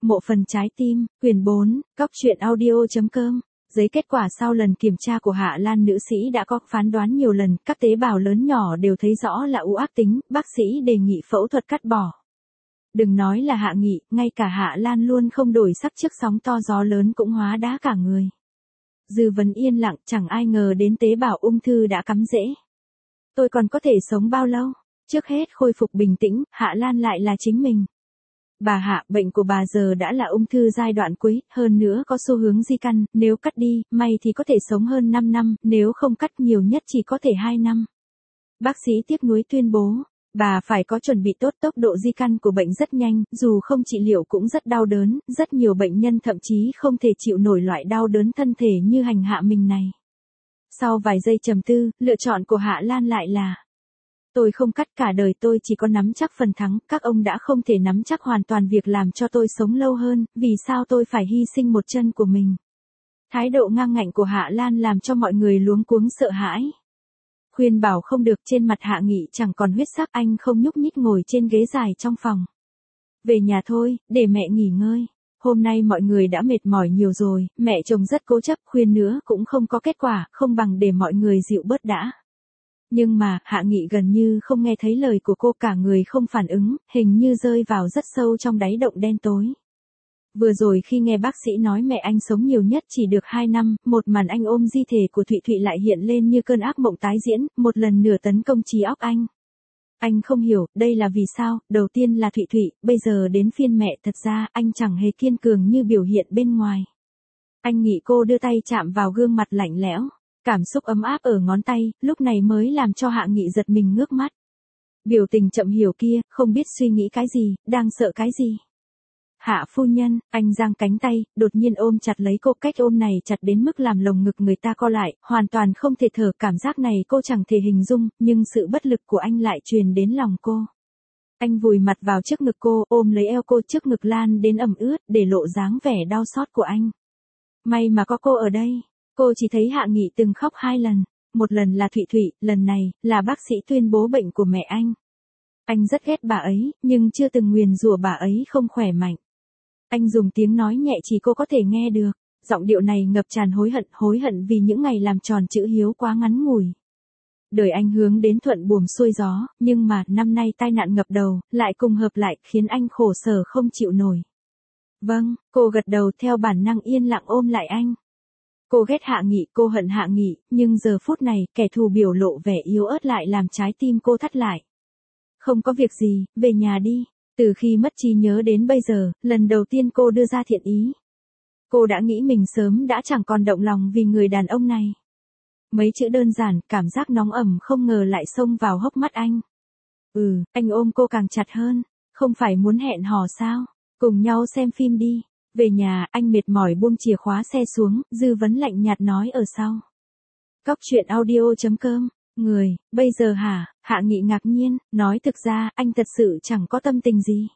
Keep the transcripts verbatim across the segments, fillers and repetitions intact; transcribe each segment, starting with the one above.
Mộ phần trái tim, quyển bốn, Cóc truyện audio.com. Giấy kết quả sau lần kiểm tra của Hạ Lan nữ sĩ đã có phán đoán nhiều lần, các tế bào lớn nhỏ đều thấy rõ là u ác tính, bác sĩ đề nghị phẫu thuật cắt bỏ. Đừng nói là Hạ Nghị, ngay cả Hạ Lan luôn không đổi sắc trước sóng to gió lớn cũng hóa đá cả người. Dư vấn yên lặng, chẳng ai ngờ đến tế bào ung thư đã cắm rễ. Tôi còn có thể sống bao lâu? Trước hết khôi phục bình tĩnh, Hạ Lan lại là chính mình. Bà Hạ, bệnh của bà giờ đã là ung thư giai đoạn cuối, hơn nữa có xu hướng di căn, nếu cắt đi, may thì có thể sống hơn năm năm, nếu không cắt nhiều nhất chỉ có thể hai năm. Bác sĩ tiếc nuối tuyên bố, bà phải có chuẩn bị tốt, tốc độ di căn của bệnh rất nhanh, dù không trị liệu cũng rất đau đớn, rất nhiều bệnh nhân thậm chí không thể chịu nổi loại đau đớn thân thể như hành hạ mình này. Sau vài giây trầm tư, lựa chọn của Hạ Lan lại là: tôi không cắt, cả đời tôi chỉ có nắm chắc phần thắng, các ông đã không thể nắm chắc hoàn toàn việc làm cho tôi sống lâu hơn, vì sao tôi phải hy sinh một chân của mình? Thái độ ngang ngạnh của Hạ Lan làm cho mọi người luống cuống sợ hãi. Khuyên bảo không được, trên mặt Hạ Nghị chẳng còn huyết sắc, anh không nhúc nhích ngồi trên ghế dài trong phòng. Về nhà thôi, để mẹ nghỉ ngơi. Hôm nay mọi người đã mệt mỏi nhiều rồi, mẹ chồng rất cố chấp, khuyên nữa cũng không có kết quả, không bằng để mọi người dịu bớt đã. Nhưng mà, Hạ Nghị gần như không nghe thấy lời của cô, cả người không phản ứng, hình như rơi vào rất sâu trong đáy động đen tối. Vừa rồi khi nghe bác sĩ nói mẹ anh sống nhiều nhất chỉ được hai năm, một màn anh ôm di thể của Thụy Thụy lại hiện lên như cơn ác mộng tái diễn, một lần nữa tấn công trí óc anh. Anh không hiểu, đây là vì sao, đầu tiên là Thụy Thụy, bây giờ đến phiên mẹ, thật ra anh chẳng hề kiên cường như biểu hiện bên ngoài. Anh nghĩ cô đưa tay chạm vào gương mặt lạnh lẽo. Cảm xúc ấm áp ở ngón tay, lúc này mới làm cho Hạ Nghị giật mình ngước mắt. Biểu tình chậm hiểu kia, không biết suy nghĩ cái gì, đang sợ cái gì. Hạ phu nhân, anh giang cánh tay, đột nhiên ôm chặt lấy cô, cách ôm này chặt đến mức làm lồng ngực người ta co lại, hoàn toàn không thể thở, cảm giác này cô chẳng thể hình dung, nhưng sự bất lực của anh lại truyền đến lòng cô. Anh vùi mặt vào trước ngực cô, ôm lấy eo cô, trước ngực lan đến ẩm ướt, để lộ dáng vẻ đau xót của anh. May mà có cô ở đây. Cô chỉ thấy Hạ Nghị từng khóc hai lần, một lần là Thụy Thụy, lần này, là bác sĩ tuyên bố bệnh của mẹ anh. Anh rất ghét bà ấy, nhưng chưa từng nguyền rủa bà ấy không khỏe mạnh. Anh dùng tiếng nói nhẹ chỉ cô có thể nghe được, giọng điệu này ngập tràn hối hận, hối hận vì những ngày làm tròn chữ hiếu quá ngắn ngủi. Đời anh hướng đến thuận buồm xuôi gió, nhưng mà năm nay tai nạn ngập đầu, lại cùng hợp lại, khiến anh khổ sở không chịu nổi. Vâng, cô gật đầu theo bản năng yên lặng ôm lại anh. Cô ghét Hạ Nghị, cô hận Hạ Nghị, nhưng giờ phút này, kẻ thù biểu lộ vẻ yếu ớt lại làm trái tim cô thắt lại. Không có việc gì, về nhà đi. Từ khi mất trí nhớ đến bây giờ, lần đầu tiên cô đưa ra thiện ý. Cô đã nghĩ mình sớm đã chẳng còn động lòng vì người đàn ông này. Mấy chữ đơn giản, cảm giác nóng ẩm không ngờ lại xông vào hốc mắt anh. Ừ, anh ôm cô càng chặt hơn. Không phải muốn hẹn hò sao? Cùng nhau xem phim đi. Về nhà, anh mệt mỏi buông chìa khóa xe xuống, Dư vấn lạnh nhạt nói ở sau. Cóc truyện audio.com. Người, bây giờ hả? Hạ Nghị ngạc nhiên, nói thực ra, anh thật sự chẳng có tâm tình gì.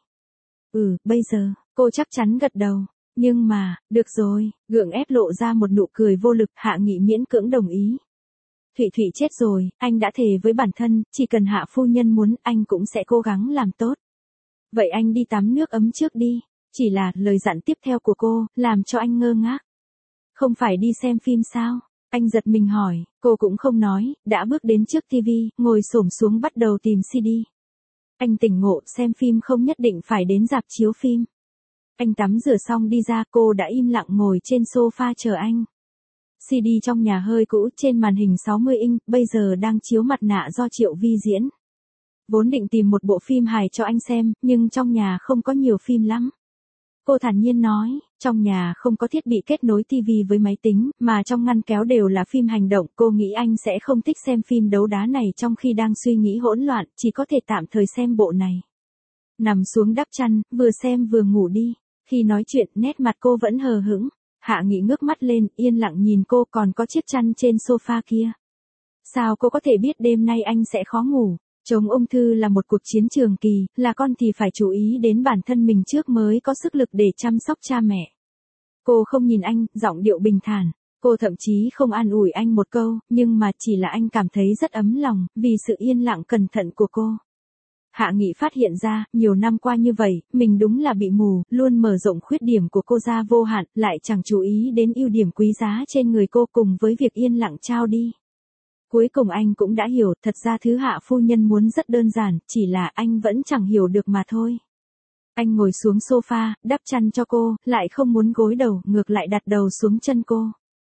Ừ, bây giờ, cô chắc chắn gật đầu. Nhưng mà, được rồi, gượng ép lộ ra một nụ cười vô lực, Hạ Nghị miễn cưỡng đồng ý. Thụy Thụy chết rồi, anh đã thề với bản thân, chỉ cần Hạ phu nhân muốn, anh cũng sẽ cố gắng làm tốt. Vậy anh đi tắm nước ấm trước đi. Chỉ là, lời dặn tiếp theo của cô, làm cho anh ngơ ngác. Không phải đi xem phim sao? Anh giật mình hỏi, cô cũng không nói, đã bước đến trước tivi, ngồi xổm xuống bắt đầu tìm xê đê. Anh tỉnh ngộ, xem phim không nhất định phải đến rạp chiếu phim. Anh tắm rửa xong đi ra, cô đã im lặng ngồi trên sofa chờ anh. xê đê trong nhà hơi cũ, trên màn hình sáu mươi inch, bây giờ đang chiếu Mặt nạ do Triệu Vi diễn. Vốn định tìm một bộ phim hài cho anh xem, nhưng trong nhà không có nhiều phim lắm. Cô thản nhiên nói, trong nhà không có thiết bị kết nối tivi với máy tính, mà trong ngăn kéo đều là phim hành động, cô nghĩ anh sẽ không thích xem phim đấu đá này trong khi đang suy nghĩ hỗn loạn, chỉ có thể tạm thời xem bộ này. Nằm xuống đắp chăn, vừa xem vừa ngủ đi. Khi nói chuyện, nét mặt cô vẫn hờ hững. Hạ Nghị ngước mắt lên, yên lặng nhìn cô, còn có chiếc chăn trên sofa kia. Sao cô có thể biết đêm nay anh sẽ khó ngủ? Chống ung thư là một cuộc chiến trường kỳ, là con thì phải chú ý đến bản thân mình trước mới có sức lực để chăm sóc cha mẹ. Cô không nhìn anh, giọng điệu bình thản. Cô thậm chí không an ủi anh một câu, nhưng mà chỉ là anh cảm thấy rất ấm lòng, vì sự yên lặng cẩn thận của cô. Hạ Nghị phát hiện ra, nhiều năm qua như vậy, mình đúng là bị mù, luôn mở rộng khuyết điểm của cô ra vô hạn, lại chẳng chú ý đến ưu điểm quý giá trên người cô cùng với việc yên lặng trao đi. Cuối cùng anh cũng đã hiểu, thật ra thứ Hạ phu nhân muốn rất đơn giản, chỉ là anh vẫn chẳng hiểu được mà thôi. Anh ngồi xuống sofa, đắp chăn cho cô, lại không muốn gối đầu, ngược lại đặt đầu xuống chân cô.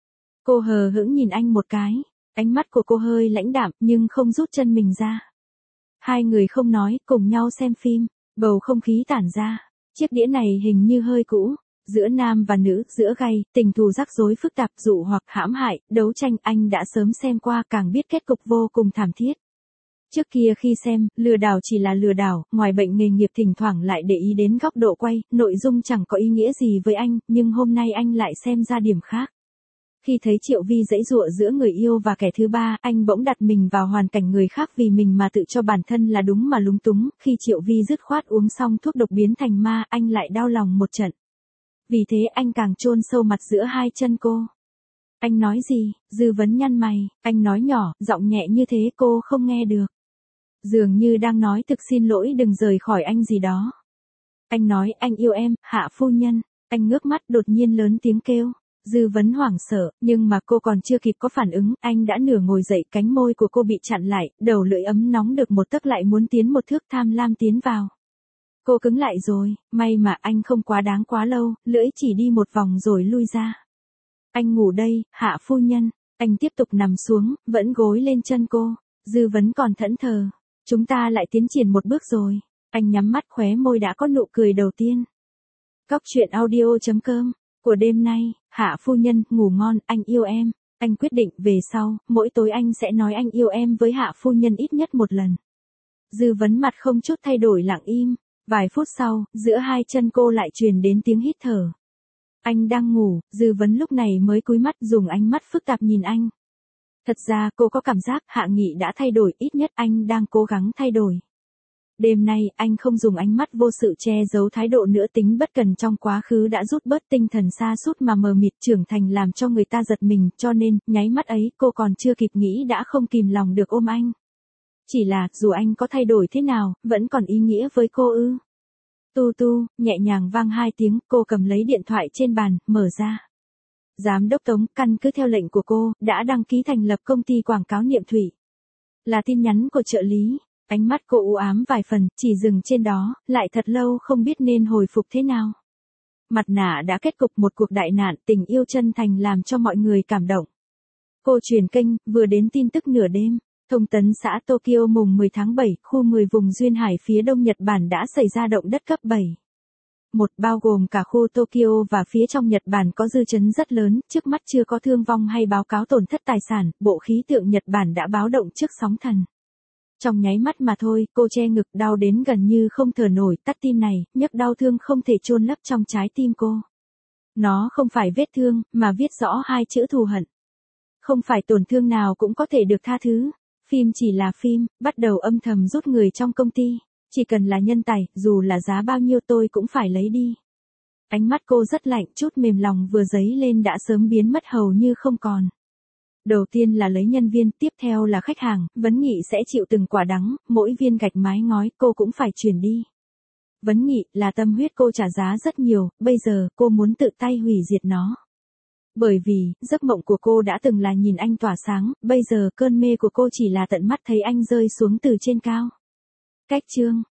Cô hờ hững nhìn anh một cái, ánh mắt của cô hơi lãnh đạm, nhưng không rút chân mình ra. Hai người không nói, cùng nhau xem phim, bầu không khí tản ra. Chiếc đĩa này hình như hơi cũ, giữa nam và nữ, giữa gay, tình thù rắc rối phức tạp, dụ hoặc hãm hại, đấu tranh, anh đã sớm xem qua, càng biết kết cục vô cùng thảm thiết. Trước kia khi xem, lừa đảo chỉ là lừa đảo, ngoài bệnh nghề nghiệp thỉnh thoảng lại để ý đến góc độ quay, nội dung chẳng có ý nghĩa gì với anh, nhưng hôm nay anh lại xem ra điểm khác. Khi thấy Triệu Vi giãy giụa giữa người yêu và kẻ thứ ba, anh bỗng đặt mình vào hoàn cảnh người khác vì mình mà tự cho bản thân là đúng mà lúng túng, khi Triệu Vi dứt khoát uống xong thuốc độc biến thành ma, anh lại đau lòng một trận. Vì thế anh càng chôn sâu mặt giữa hai chân cô. Anh nói gì? Dư Vấn nhăn mày, anh nói nhỏ, giọng nhẹ như thế cô không nghe được. Dường như đang nói thực xin lỗi đừng rời khỏi anh gì đó. Anh nói anh yêu em, Hạ phu nhân. Anh ngước mắt đột nhiên lớn tiếng kêu. Dư Vấn hoảng sợ, nhưng mà cô còn chưa kịp có phản ứng, anh đã nửa ngồi dậy, cánh môi của cô bị chặn lại, đầu lưỡi ấm nóng được một tấc lại muốn tiến một thước, tham lam tiến vào. Cô cứng lại rồi, may mà anh không quá đáng quá lâu, lưỡi chỉ đi một vòng rồi lui ra. Anh ngủ đây, Hạ phu nhân. Anh tiếp tục nằm xuống, vẫn gối lên chân cô. Dư Vấn còn thẫn thờ. Chúng ta lại tiến triển một bước rồi. Anh nhắm mắt, khóe môi đã có nụ cười đầu tiên. Cóc truyện audio chấm com. Của đêm nay, Hạ phu nhân, ngủ ngon, anh yêu em. Anh quyết định, về sau, mỗi tối anh sẽ nói anh yêu em với Hạ phu nhân ít nhất một lần. Dư Vấn mặt không chút thay đổi lặng im. Vài phút sau, giữa hai chân cô lại truyền đến tiếng hít thở. Anh đang ngủ, Dư Vấn lúc này mới cúi mắt dùng ánh mắt phức tạp nhìn anh. Thật ra cô có cảm giác Hạ Nghị đã thay đổi, ít nhất anh đang cố gắng thay đổi. Đêm nay anh không dùng ánh mắt vô sự che giấu thái độ nữa, tính bất cần trong quá khứ đã rút bớt tinh thần sa sút mà mờ mịt, trưởng thành làm cho người ta giật mình, cho nên, nháy mắt ấy cô còn chưa kịp nghĩ đã không kìm lòng được ôm anh. Chỉ là, dù anh có thay đổi thế nào, vẫn còn ý nghĩa với cô ư. Tu tu, nhẹ nhàng vang hai tiếng, cô cầm lấy điện thoại trên bàn, mở ra. Giám đốc Tống, căn cứ theo lệnh của cô, đã đăng ký thành lập công ty quảng cáo Niệm Thủy. Là tin nhắn của trợ lý, ánh mắt cô u ám vài phần, chỉ dừng trên đó, lại thật lâu không biết nên hồi phục thế nào. Mặt nạ đã kết cục một cuộc đại nạn, tình yêu chân thành làm cho mọi người cảm động. Cô truyền kênh, vừa đến tin tức nửa đêm. Thông tấn xã Tokyo mùng mười tháng bảy, khu mười vùng duyên hải phía đông Nhật Bản đã xảy ra động đất cấp bảy. Một, bao gồm cả khu Tokyo và phía trong Nhật Bản có dư chấn rất lớn, trước mắt chưa có thương vong hay báo cáo tổn thất tài sản, Bộ Khí tượng Nhật Bản đã báo động trước sóng thần. Trong nháy mắt mà thôi, cô che ngực đau đến gần như không thở nổi, tắt tim này, nhấc đau thương không thể chôn lấp trong trái tim cô. Nó không phải vết thương, mà viết rõ hai chữ thù hận. Không phải tổn thương nào cũng có thể được tha thứ. Phim chỉ là phim, bắt đầu âm thầm rút người trong công ty. Chỉ cần là nhân tài, dù là giá bao nhiêu tôi cũng phải lấy đi. Ánh mắt cô rất lạnh, chút mềm lòng vừa dấy lên đã sớm biến mất hầu như không còn. Đầu tiên là lấy nhân viên, tiếp theo là khách hàng, Vấn Nghị sẽ chịu từng quả đắng, mỗi viên gạch mái ngói cô cũng phải chuyển đi. Vấn Nghị là tâm huyết cô trả giá rất nhiều, bây giờ cô muốn tự tay hủy diệt nó. Bởi vì, giấc mộng của cô đã từng là nhìn anh tỏa sáng, bây giờ cơn mê của cô chỉ là tận mắt thấy anh rơi xuống từ trên cao. Cách chương